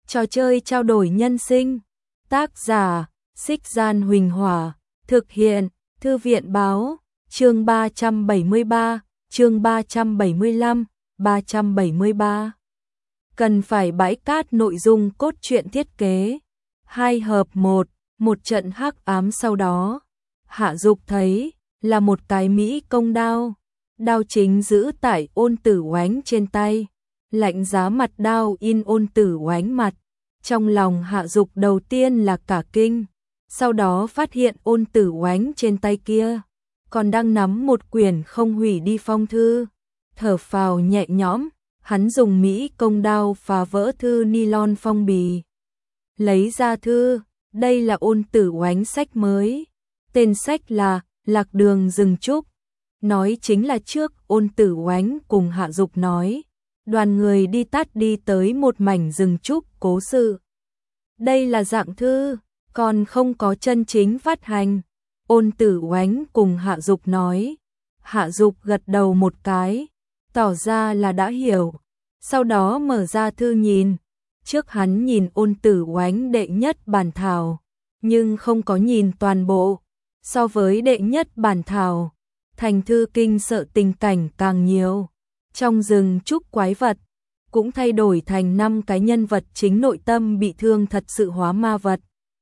Trò chơi trao đổi nhân sinh. Tác giả: Xích Gian Huỳnh Hỏa. Thực hiện: Thư viện báo. Chương 373, chương 375, 373. Cần phải bãi cát. Nội dung cốt truyện thiết kế 2+1, một trận hắc ám. Sau đó Hạ Dục thấy là một cái mỹ công đao. Đao chính giữ tại Ôn Tử Oánh trên tay. Lạnh giá mặt đao in Ôn Tử Oánh mặt. Trong lòng Hạ Dục đầu tiên là cả kinh, sau đó phát hiện Ôn Tử Oánh trên tay kia còn đang nắm một quyển không hủy đi phong thư. Thở phào nhẹ nhõm, hắn dùng mỹ công đao phá vỡ thư nylon phong bì, lấy ra thư. Đây là Ôn Tử Oánh sách mới, tên sách là Lạc Đường Rừng Trúc. Nói chính là trước Ôn Tử Oánh cùng Hạ Dục nói, đoàn người đi tắt đi tới một mảnh rừng trúc cố sự. Đây là dạng thư, còn không có chân chính phát hành. Ôn Tử Oánh cùng Hạ Dục nói. Hạ Dục gật đầu một cái, tỏ ra là đã hiểu. Sau đó mở ra thư nhìn. Trước hắn nhìn Ôn Tử Oánh đệ nhất bản thảo, nhưng không có nhìn toàn bộ. So với đệ nhất bản thảo, thành thư kinh sợ tình cảnh càng nhiều. Trong rừng trúc quái vật cũng thay đổi thành 5 cái nhân vật chính nội tâm bị thương thật sự hóa ma vật.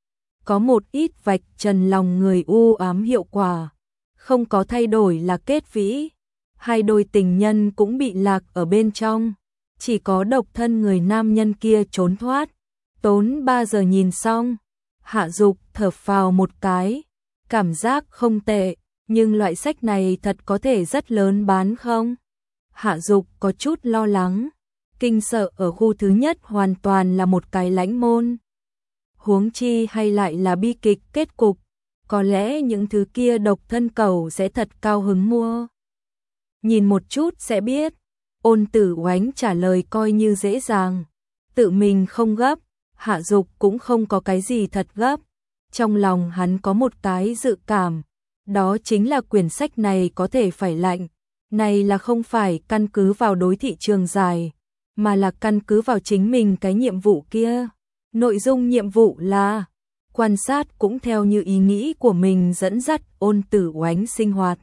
Có một ít vạch trần lòng người u ám hiệu quả, không có thay đổi là kết vĩ. 2 đôi tình nhân cũng bị lạc ở bên trong, chỉ có độc thân người nam nhân kia trốn thoát. Tốn 3 giờ nhìn xong, Hạ Dục thở phào một cái, cảm giác không tệ, nhưng loại sách này thật có thể rất lớn bán không? Hạ Dục có chút lo lắng, kinh sợ ở khu thứ nhất hoàn toàn là một cái lãnh môn. Huống chi hay lại là bi kịch kết cục, có lẽ những thứ kia độc thân cầu sẽ thật cao hứng mua. Nhìn một chút sẽ biết. Ôn Tử Oánh trả lời coi như dễ dàng, tự mình không gấp. Hạ Dục cũng không có cái gì thật gấp. Trong lòng hắn có một cái dự cảm, đó chính là quyển sách này có thể phải lạnh. Này là không phải căn cứ vào đối thị trường dài, mà là căn cứ vào chính mình cái nhiệm vụ kia. Nội dung nhiệm vụ là quan sát cũng theo như ý nghĩ của mình dẫn dắt Ôn Tử Oánh sinh hoạt.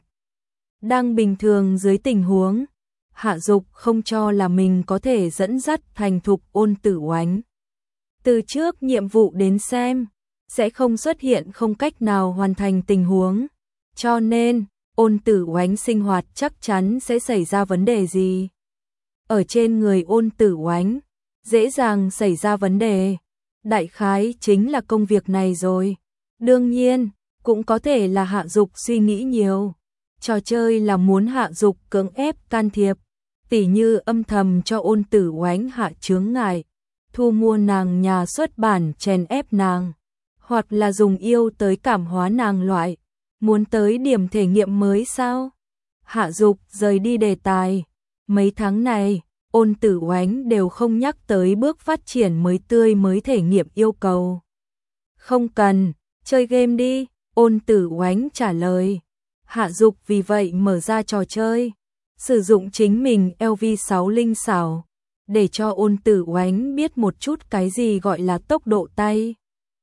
Đang bình thường dưới tình huống, Hạ Dục không cho là mình có thể dẫn dắt thành thục Ôn Tử Oánh. Từ trước nhiệm vụ đến xem, sẽ không xuất hiện không cách nào hoàn thành tình huống. Cho nên, Ôn Tử Oánh sinh hoạt chắc chắn sẽ xảy ra vấn đề gì. Ở trên người Ôn Tử Oánh, dễ dàng xảy ra vấn đề. Đại khái chính là công việc này rồi. Đương nhiên, cũng có thể là Hạ Dục suy nghĩ nhiều. Trò chơi là muốn Hạ Dục cưỡng ép can thiệp, tỉ như âm thầm cho Ôn Tử Oánh hạ chướng ngại, thu mua nàng nhà xuất bản chèn ép nàng, hoặc là dùng yêu tới cảm hóa nàng loại. Muốn tới điểm thể nghiệm mới sao? Hạ Dục rời đi đề tài. Mấy tháng này, Ôn Tử Oánh đều không nhắc tới bước phát triển mới tươi mới thể nghiệm yêu cầu. Không cần, chơi game đi, Ôn Tử Oánh trả lời. Hạ Dục vì vậy mở ra trò chơi, sử dụng chính mình LV6 linh xảo, để cho Ôn Tử Oánh biết một chút cái gì gọi là tốc độ tay.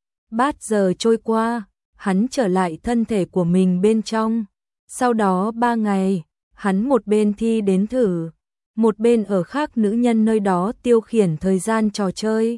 3 giờ trôi qua, hắn trở lại thân thể của mình bên trong. Sau đó 3 ngày, hắn một bên thi đến thử, một bên ở khác nữ nhân nơi đó tiêu khiển thời gian trò chơi.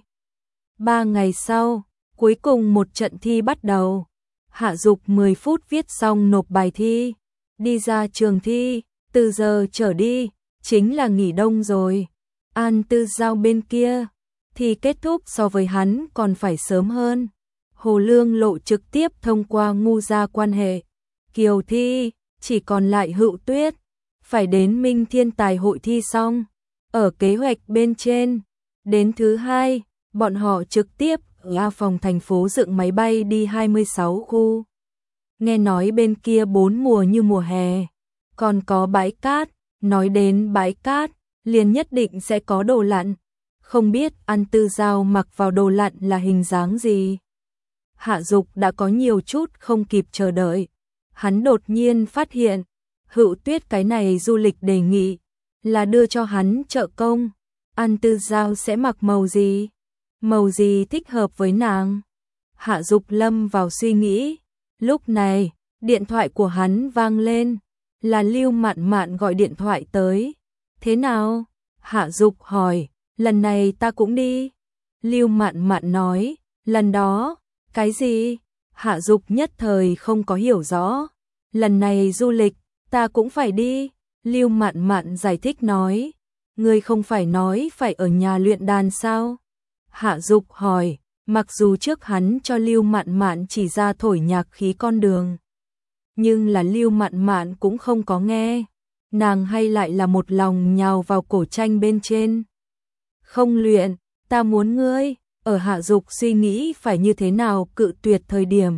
3 ngày sau, cuối cùng một trận thi bắt đầu. Hạ Dục 10 phút viết xong nộp bài thi, đi ra trường thi. Từ giờ trở đi, chính là nghỉ đông rồi. An Tư Giao bên kia, thì kết thúc so với hắn còn phải sớm hơn. Hồ Lương Lộ trực tiếp thông qua ngu gia quan hệ. Kiều thi, chỉ còn lại Hữu Tuyết, phải đến Minh Thiên Tài hội thi xong. Ở kế hoạch bên trên, đến thứ 2, bọn họ trực tiếp ở A phòng thành phố dựng máy bay đi 26 khu. Nghe nói bên kia 4 mùa như mùa hè, còn có bãi cát. Nói đến bãi cát, liền nhất định sẽ có đồ lặn. Không biết An Tư Giao mặc vào đồ lặn là hình dáng gì. Hạ Dục đã có nhiều chút không kịp chờ đợi. Hắn đột nhiên phát hiện, Hữu Tuyết cái này du lịch đề nghị là đưa cho hắn trợ công. An Tư Giao sẽ mặc màu gì? Màu gì thích hợp với nàng? Hạ Dục lâm vào suy nghĩ. Lúc này, điện thoại của hắn vang lên, là Lưu Mạn Mạn gọi điện thoại tới. Thế nào? Hạ Dục hỏi, lần này ta cũng đi. Lưu Mạn Mạn nói, lần đó, cái gì? Hạ Dục nhất thời không có hiểu rõ. Lần này du lịch, ta cũng phải đi. Lưu Mạn Mạn giải thích nói, ngươi không phải nói phải ở nhà luyện đàn sao? Hạ Dục hỏi, mặc dù trước hắn cho Lưu Mạn Mạn chỉ ra thổi nhạc khí con đường, nhưng là Lưu Mạn Mạn cũng không có nghe, nàng hay lại là một lòng nhào vào cổ tranh bên trên. Không luyện, ta muốn ngươi. Ở Hạ Dục suy nghĩ phải như thế nào cự tuyệt thời điểm,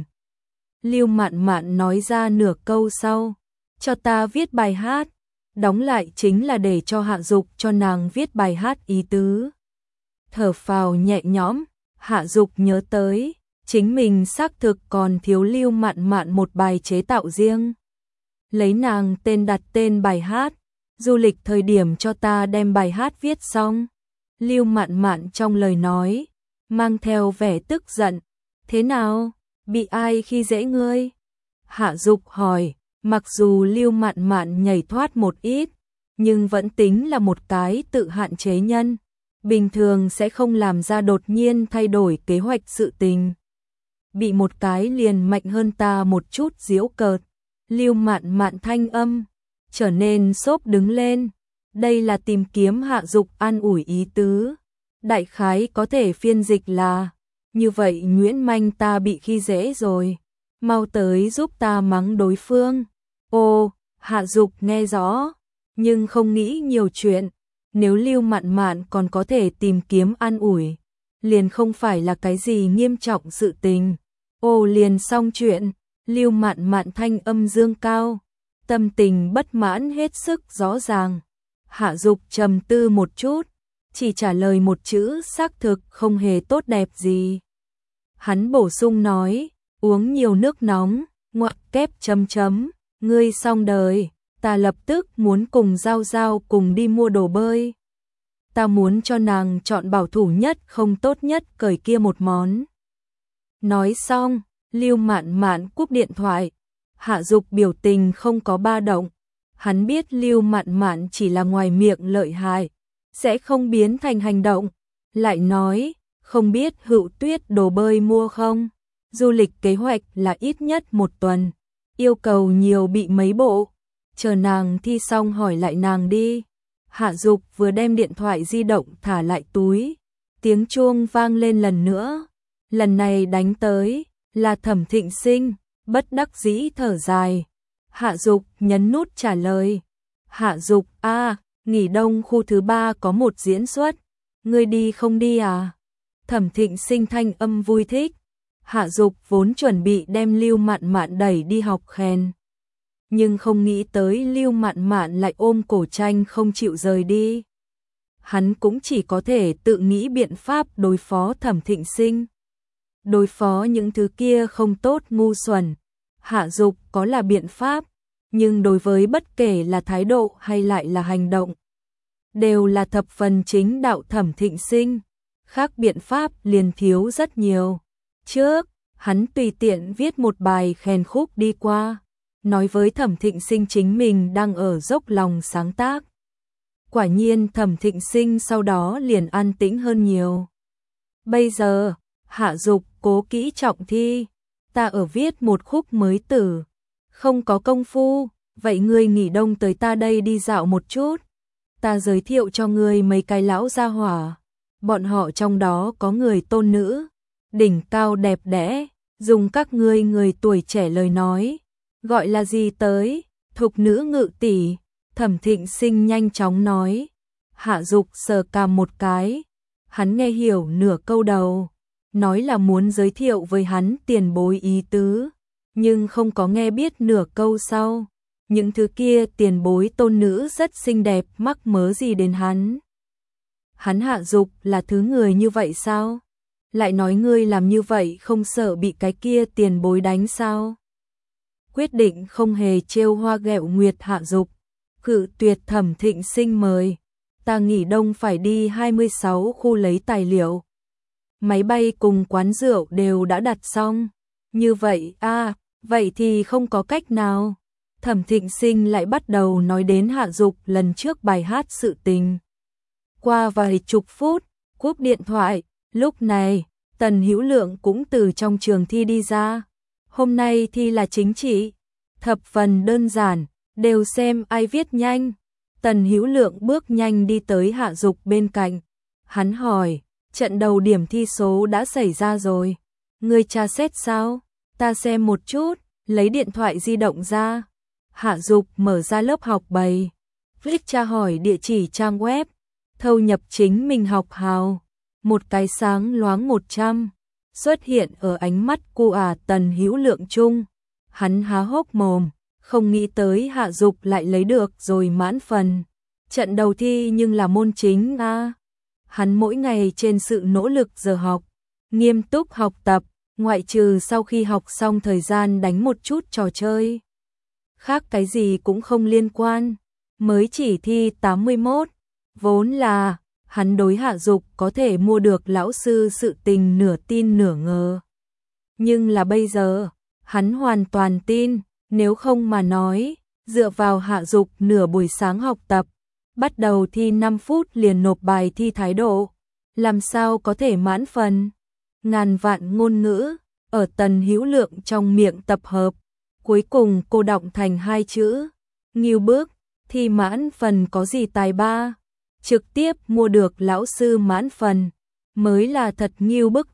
Lưu Mạn Mạn nói ra nửa câu sau, cho ta viết bài hát. Đóng lại chính là để cho Hạ Dục cho nàng viết bài hát ý tứ. Thở phào nhẹ nhõm, Hạ Dục nhớ tới, chính mình xác thực còn thiếu Lưu Mạn Mạn một bài chế tạo riêng. Lấy nàng tên đặt tên bài hát, du lịch thời điểm cho ta đem bài hát viết xong. Lưu Mạn Mạn trong lời nói, mang theo vẻ tức giận. Thế nào? Bị ai khi dễ ngươi? Hạ Dục hỏi, mặc dù Lưu Mạn Mạn nhảy thoát một ít, nhưng vẫn tính là một cái tự hạn chế nhân. Bình thường sẽ không làm ra đột nhiên thay đổi kế hoạch sự tình. Bị một cái liền mạnh hơn ta một chút giễu cợt. Lưu Mạn Mạn thanh âm trở nên xốp đứng lên. Đây là tìm kiếm Hạ Dục an ủi ý tứ. Đại khái có thể phiên dịch là, như vậy Nguyễn Manh ta bị khi dễ rồi, mau tới giúp ta mắng đối phương. Ô, Hạ Dục nghe rõ, nhưng không nghĩ nhiều chuyện. Nếu Lưu Mạn Mạn còn có thể tìm kiếm an ủi, liền không phải là cái gì nghiêm trọng sự tình. Ô liền xong chuyện. Lưu Mạn Mạn thanh âm dương cao, tâm tình bất mãn hết sức rõ ràng. Hạ Dục trầm tư một chút, chỉ trả lời một chữ xác thực không hề tốt đẹp gì. Hắn bổ sung nói, uống nhiều nước nóng, ngoặc kép chấm chấm, ngươi xong đời, ta lập tức muốn cùng Giao Giao cùng đi mua đồ bơi. Ta muốn cho nàng chọn bảo thủ nhất không tốt nhất cởi kia một món. Nói xong, Lưu Mạn Mạn cúp điện thoại. Hạ Dục biểu tình không có ba động. Hắn biết Lưu Mạn Mạn chỉ là ngoài miệng lợi hại, sẽ không biến thành hành động. Lại nói, không biết Hữu Tuyết đồ bơi mua không? Du lịch kế hoạch là ít nhất 1 tuần, yêu cầu nhiều bị mấy bộ. Chờ nàng thi xong hỏi lại nàng đi. Hạ Dục vừa đem điện thoại di động thả lại túi, tiếng chuông vang lên lần nữa. Lần này đánh tới là Thẩm Thịnh Sinh, bất đắc dĩ thở dài. Hạ Dục nhấn nút trả lời. Hạ Dục, nghỉ đông khu thứ 3 có một diễn xuất, ngươi đi không đi à? Thẩm Thịnh Sinh thanh âm vui thích. Hạ Dục vốn chuẩn bị đem Lưu Mạn Mạn đẩy đi học khen, nhưng không nghĩ tới Lưu Mạn Mạn lại ôm cổ tranh không chịu rời đi. Hắn cũng chỉ có thể tự nghĩ biện pháp đối phó Thẩm Thịnh Sinh. Đối phó những thứ kia không tốt ngu xuẩn, Hạ Dục có là biện pháp, nhưng đối với bất kể là thái độ hay lại là hành động, đều là thập phần chính đạo Thẩm Thịnh Sinh, khác biện pháp liền thiếu rất nhiều. Trước, hắn tùy tiện viết một bài khen khúc đi qua, nói với Thẩm Thịnh Sinh chính mình đang ở dốc lòng sáng tác. Quả nhiên Thẩm Thịnh Sinh sau đó liền an tĩnh hơn nhiều. Bây giờ, Hạ Dục cố kỹ trọng thi, ta ở viết một khúc mới tử, không có công phu, vậy ngươi nghỉ đông tới ta đây đi dạo một chút. Ta giới thiệu cho ngươi mấy cái lão gia hỏa, bọn họ trong đó có người tôn nữ, đỉnh cao đẹp đẽ, dùng các ngươi người tuổi trẻ lời nói, gọi là gì tới, thục nữ ngự tỷ. Thẩm Thịnh Sinh nhanh chóng nói. Hạ Dục sờ cằm một cái, hắn nghe hiểu nửa câu đầu, nói là muốn giới thiệu với hắn tiền bối ý tứ, nhưng không có nghe biết nửa câu sau. Những thứ kia tiền bối tôn nữ rất xinh đẹp, mắc mớ gì đến hắn. Hắn Hạ Dục là thứ người như vậy sao? Lại nói ngươi làm như vậy không sợ bị cái kia tiền bối đánh sao? Quyết định không hề trêu hoa ghẹo nguyệt Hạ Dục, cự tuyệt Thẩm Thịnh Sinh mời. Ta nghỉ đông phải đi 26 khu lấy tài liệu. máy bay cùng quán rượu đều đã đặt xong. Như vậy vậy thì không có cách nào. Thẩm Thịnh Sinh lại bắt đầu nói đến Hạ Dục lần trước bài hát sự tình. Qua vài chục phút, cúp điện thoại, lúc này, Tần Hữu Lượng cũng từ trong trường thi đi ra. Hôm nay thi là chính trị, thập phần đơn giản, đều xem ai viết nhanh. Tần Hữu Lượng bước nhanh đi tới Hạ Dục bên cạnh. Hắn hỏi, trận đầu điểm thi số đã xảy ra rồi. Ngươi tra xét sao? Ta xem một chút, lấy điện thoại di động ra. Hạ Dục mở ra lớp học bày. Click tra hỏi địa chỉ trang web. Thâu nhập chính mình học hào. Một cái sáng loáng 100 xuất hiện ở ánh mắt của Tần Hữu Lượng chung. Hắn há hốc mồm, không nghĩ tới Hạ Dục lại lấy được rồi mãn phần. Trận đầu thi nhưng là môn chính Hắn mỗi ngày trên sự nỗ lực giờ học, nghiêm túc học tập, ngoại trừ sau khi học xong thời gian đánh một chút trò chơi. Khác cái gì cũng không liên quan, mới chỉ thi 81, vốn là hắn đối Hạ Dục có thể mua được lão sư sự tình nửa tin nửa ngờ. Nhưng là bây giờ, hắn hoàn toàn tin, nếu không mà nói, dựa vào Hạ Dục nửa buổi sáng học tập, bắt đầu thi 5 phút liền nộp bài thi thái độ, làm sao có thể mãn phần. Ngàn vạn ngôn ngữ, ở Tần Hữu Lượng trong miệng tập hợp, cuối cùng cô đọng thành 2 chữ, nghiêu bức, thi mãn phần có gì tài ba. Trực tiếp mua được lão sư mãn phần, mới là thật nghiêu bức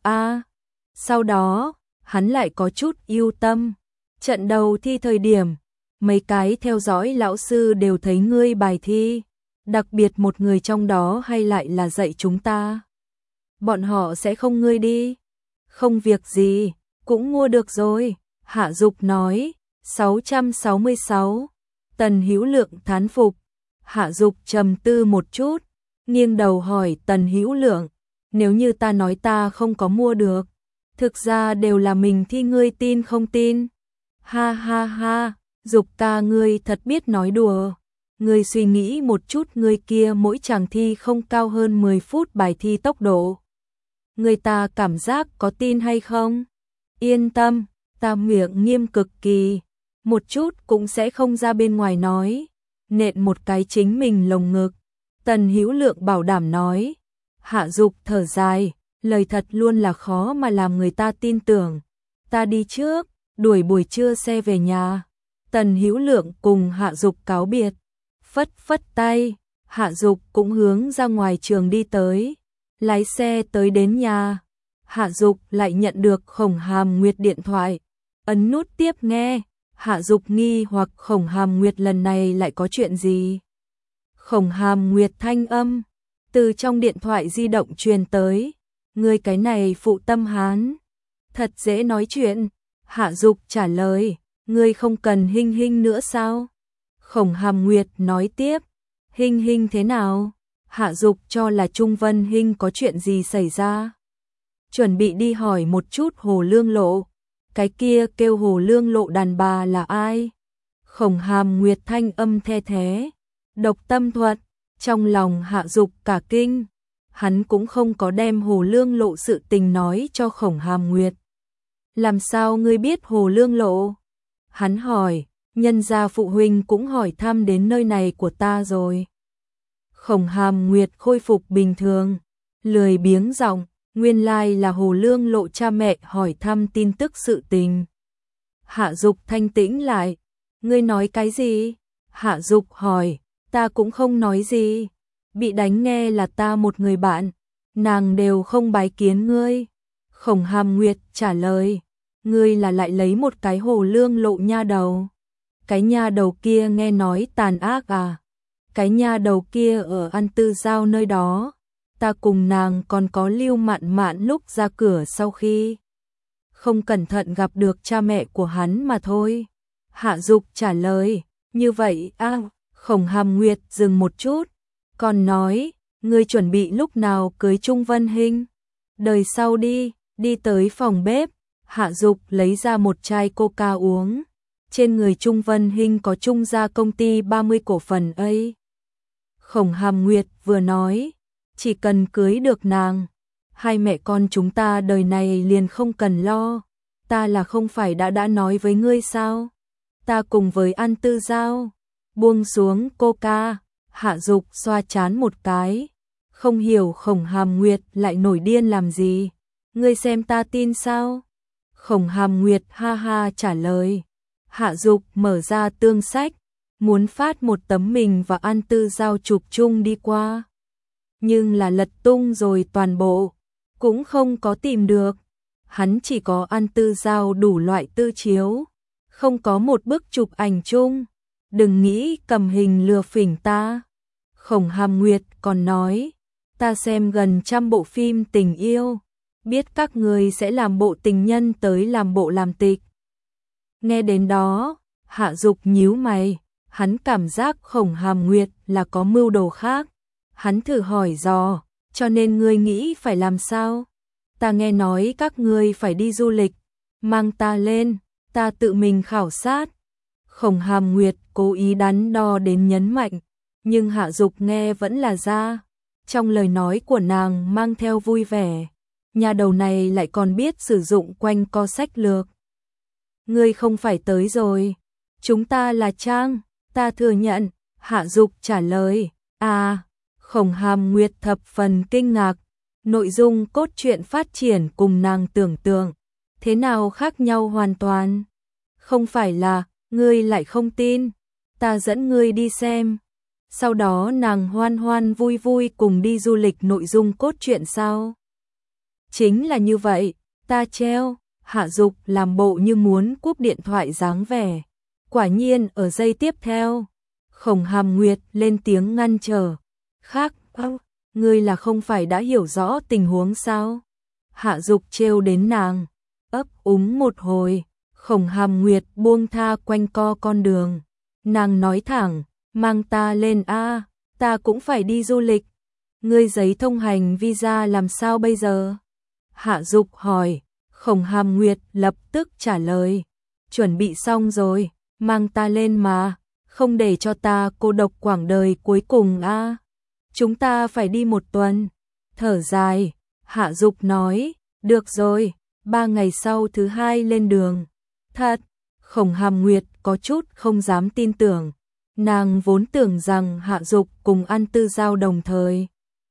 Sau đó, hắn lại có chút yêu tâm. Trận đầu thi thời điểm, mấy cái theo dõi lão sư đều thấy ngươi bài thi, đặc biệt một người trong đó hay lại là dạy chúng ta. Bọn họ sẽ không ngươi đi. Không việc gì, cũng mua được rồi. Hạ Dục nói, 666. Tần Hữu Lượng thán phục. Hạ Dục trầm tư một chút, nghiêng đầu hỏi Tần Hữu Lượng, nếu như ta nói ta không có mua được, thực ra đều là mình thi ngươi tin không tin? Ha ha ha, Dục ca ngươi thật biết nói đùa. Ngươi suy nghĩ một chút, ngươi kia mỗi chàng thi không cao hơn 10 phút bài thi tốc độ. Người ta cảm giác có tin hay không? Yên tâm, ta miệng nghiêm cực kỳ, một chút cũng sẽ không ra bên ngoài nói. Nện một cái chính mình lồng ngực. Tần Hữu Lượng bảo đảm nói. Hạ Dục thở dài, lời thật luôn là khó mà làm người ta tin tưởng. Ta đi trước, đuổi buổi trưa xe về nhà. Tần Hữu Lượng cùng Hạ Dục cáo biệt, phất phất tay, Hạ Dục cũng hướng ra ngoài trường đi tới. Lái xe tới đến nhà, Hạ Dục lại nhận được Khổng Hàm Nguyệt điện thoại, ấn nút tiếp nghe. Hạ Dục nghi hoặc Khổng Hàm Nguyệt lần này lại có chuyện gì. Khổng Hàm Nguyệt thanh âm từ trong điện thoại di động truyền tới, ngươi cái này phụ tâm hán, thật dễ nói chuyện. Hạ Dục trả lời, ngươi không cần Hinh Hinh nữa sao? Khổng Hàm Nguyệt nói tiếp, Hinh Hinh thế nào? Hạ Dục cho là Trung Vân Hinh có chuyện gì xảy ra, chuẩn bị đi hỏi một chút Hồ Lương Lộ. Cái kia kêu Hồ Lương Lộ đàn bà là ai? Khổng Hàm Nguyệt thanh âm the thế. Độc Tâm Thuật. Trong lòng Hạ Dục cả kinh, hắn cũng không có đem Hồ Lương Lộ sự tình nói cho Khổng Hàm Nguyệt. Làm sao ngươi biết Hồ Lương Lộ? Hắn hỏi, nhân gia phụ huynh cũng hỏi thăm đến nơi này của ta rồi. Khổng Hàm Nguyệt khôi phục bình thường, lười biếng giọng, nguyên lai là Hồ Lương Lộ cha mẹ hỏi thăm tin tức sự tình. Hạ Dục thanh tĩnh lại, ngươi nói cái gì? Hạ Dục hỏi, ta cũng không nói gì, bị đánh nghe là ta một người bạn, nàng đều không bái kiến ngươi. Khổng Hàm Nguyệt trả lời, ngươi là lại lấy một cái Hồ Lương Lộ nha đầu. Cái nha đầu kia nghe nói tàn ác à? Cái nha đầu kia ở An Tư Giao nơi đó, ta cùng nàng còn có Lưu Mạn Mạn lúc ra cửa sau khi không cẩn thận gặp được cha mẹ của hắn mà thôi. Hạ Dục trả lời, như vậy Khổng Hàm Nguyệt dừng một chút, còn nói, ngươi chuẩn bị lúc nào cưới Trung Vân Hinh? Đời sau đi. Đi tới phòng bếp, Hạ Dục lấy ra một chai coca uống. Trên người Trung Vân Hinh có Trung gia công ty 30 cổ phần ấy. Khổng Hàm Nguyệt vừa nói, chỉ cần cưới được nàng, hai mẹ con chúng ta đời này liền không cần lo, ta là không phải đã nói với ngươi sao? Ta cùng với An Tư Giao, buông xuống coca, Hạ Dục xoa trán một cái, không hiểu Khổng Hàm Nguyệt lại nổi điên làm gì, ngươi xem ta tin sao? Khổng Hàm Nguyệt ha ha trả lời. Hạ Dục mở ra tương sách, muốn phát một tấm mình và An Tư Giao chụp chung đi qua. Nhưng là lật tung rồi toàn bộ, cũng không có tìm được. Hắn chỉ có An Tư Giao đủ loại tư chiếu, không có một bức chụp ảnh chung. Đừng nghĩ cầm hình lừa phỉnh ta. Khổng Hàm Nguyệt còn nói, ta xem gần 100 bộ phim tình yêu, biết các người sẽ làm bộ tình nhân tới làm bộ làm tịch. Nghe đến đó, Hạ Dục nhíu mày, hắn cảm giác Khổng Hàm Nguyệt là có mưu đồ khác. Hắn thử hỏi dò, cho nên ngươi nghĩ phải làm sao? Ta nghe nói các ngươi phải đi du lịch, mang ta lên, ta tự mình khảo sát. Khổng Hàm Nguyệt cố ý đắn đo đến nhấn mạnh, nhưng Hạ Dục nghe vẫn là ra. Trong lời nói của nàng mang theo vui vẻ, nhà đầu này lại còn biết sử dụng quanh co sách lược. Ngươi không phải tới rồi, chúng ta là trang, ta thừa nhận, Hạ Dục trả lời. À, Khổng Hàm Nguyệt thập phần kinh ngạc, nội dung cốt truyện phát triển cùng nàng tưởng tượng, thế nào khác nhau hoàn toàn. Không phải là, ngươi lại không tin, ta dẫn ngươi đi xem. Sau đó nàng hoan hoan vui vui cùng đi du lịch nội dung cốt truyện sao? Chính là như vậy, ta treo. Hạ Dục làm bộ như muốn cúp điện thoại dáng vẻ. Quả nhiên ở giây tiếp theo, Khổng Hàm Nguyệt lên tiếng ngăn trở. Khác, ngươi là không phải đã hiểu rõ tình huống sao? Hạ Dục trêu đến nàng, ấp úng một hồi, Khổng Hàm Nguyệt buông tha quanh co con đường. Nàng nói thẳng, mang ta lên a, ta cũng phải đi du lịch. Ngươi giấy thông hành visa làm sao bây giờ? Hạ Dục hỏi. Khổng Hàm Nguyệt lập tức trả lời, chuẩn bị xong rồi, mang ta lên mà, không để cho ta cô độc quãng đời cuối cùng a. Chúng ta phải đi 1 tuần. Thở dài, Hạ Dục nói, được rồi, 3 ngày sau thứ 2 lên đường. Thật, Khổng Hàm Nguyệt có chút không dám tin tưởng, nàng vốn tưởng rằng Hạ Dục cùng An Tư Giao đồng thời,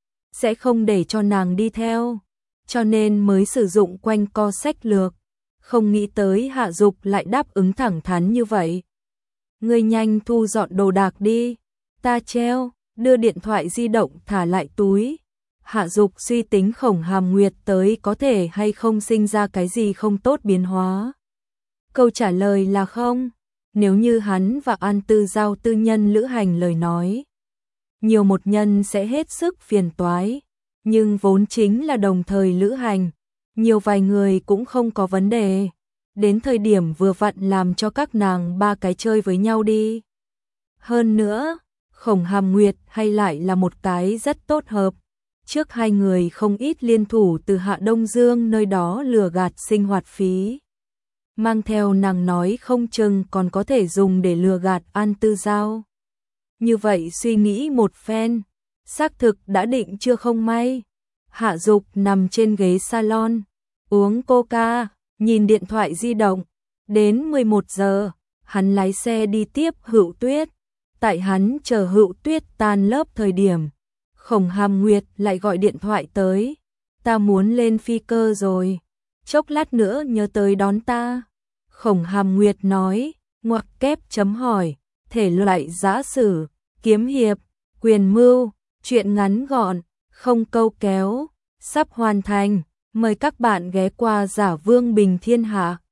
sẽ không để cho nàng đi theo, cho nên mới sử dụng quanh co sách lược, không nghĩ tới Hạ Dục lại đáp ứng thẳng thắn như vậy. Ngươi nhanh thu dọn đồ đạc đi, ta treo, đưa điện thoại di động thả lại túi. Hạ Dục suy tính Khổng Hàm Nguyệt tới có thể hay không sinh ra cái gì không tốt biến hóa. Câu trả lời là không, nếu như hắn và An Tư Giao tư nhân lữ hành lời nói, nhiều một nhân sẽ hết sức phiền toái. Nhưng vốn chính là đồng thời lữ hành, nhiều vài người cũng không có vấn đề. Đến thời điểm vừa vặn làm cho các nàng 3 cái chơi với nhau đi. Hơn nữa, Khổng Hàm Nguyệt hay lại là một cái rất tốt hợp. Trước 2 người không ít liên thủ từ Hạ Đông Dương nơi đó lừa gạt sinh hoạt phí. Mang theo nàng nói không chừng còn có thể dùng để lừa gạt An Tư Giao. Như vậy suy nghĩ một phen, xác thực đã định chưa không may. Hạ Dục nằm trên ghế salon, uống coca, nhìn điện thoại di động. Đến 11 giờ, hắn lái xe đi tiếp Hữu Tuyết. Tại hắn chờ Hữu Tuyết tan lớp thời điểm, Khổng Hàm Nguyệt lại gọi điện thoại tới. Ta muốn lên phi cơ rồi, chốc lát nữa nhớ tới đón ta. Khổng Hàm Nguyệt nói, ngoặc kép chấm hỏi, thể loại giã sử, kiếm hiệp, quyền mưu, truyện ngắn gọn, không câu kéo, sắp hoàn thành. Mời các bạn ghé qua Giả Vương Bình Thiên Hạ.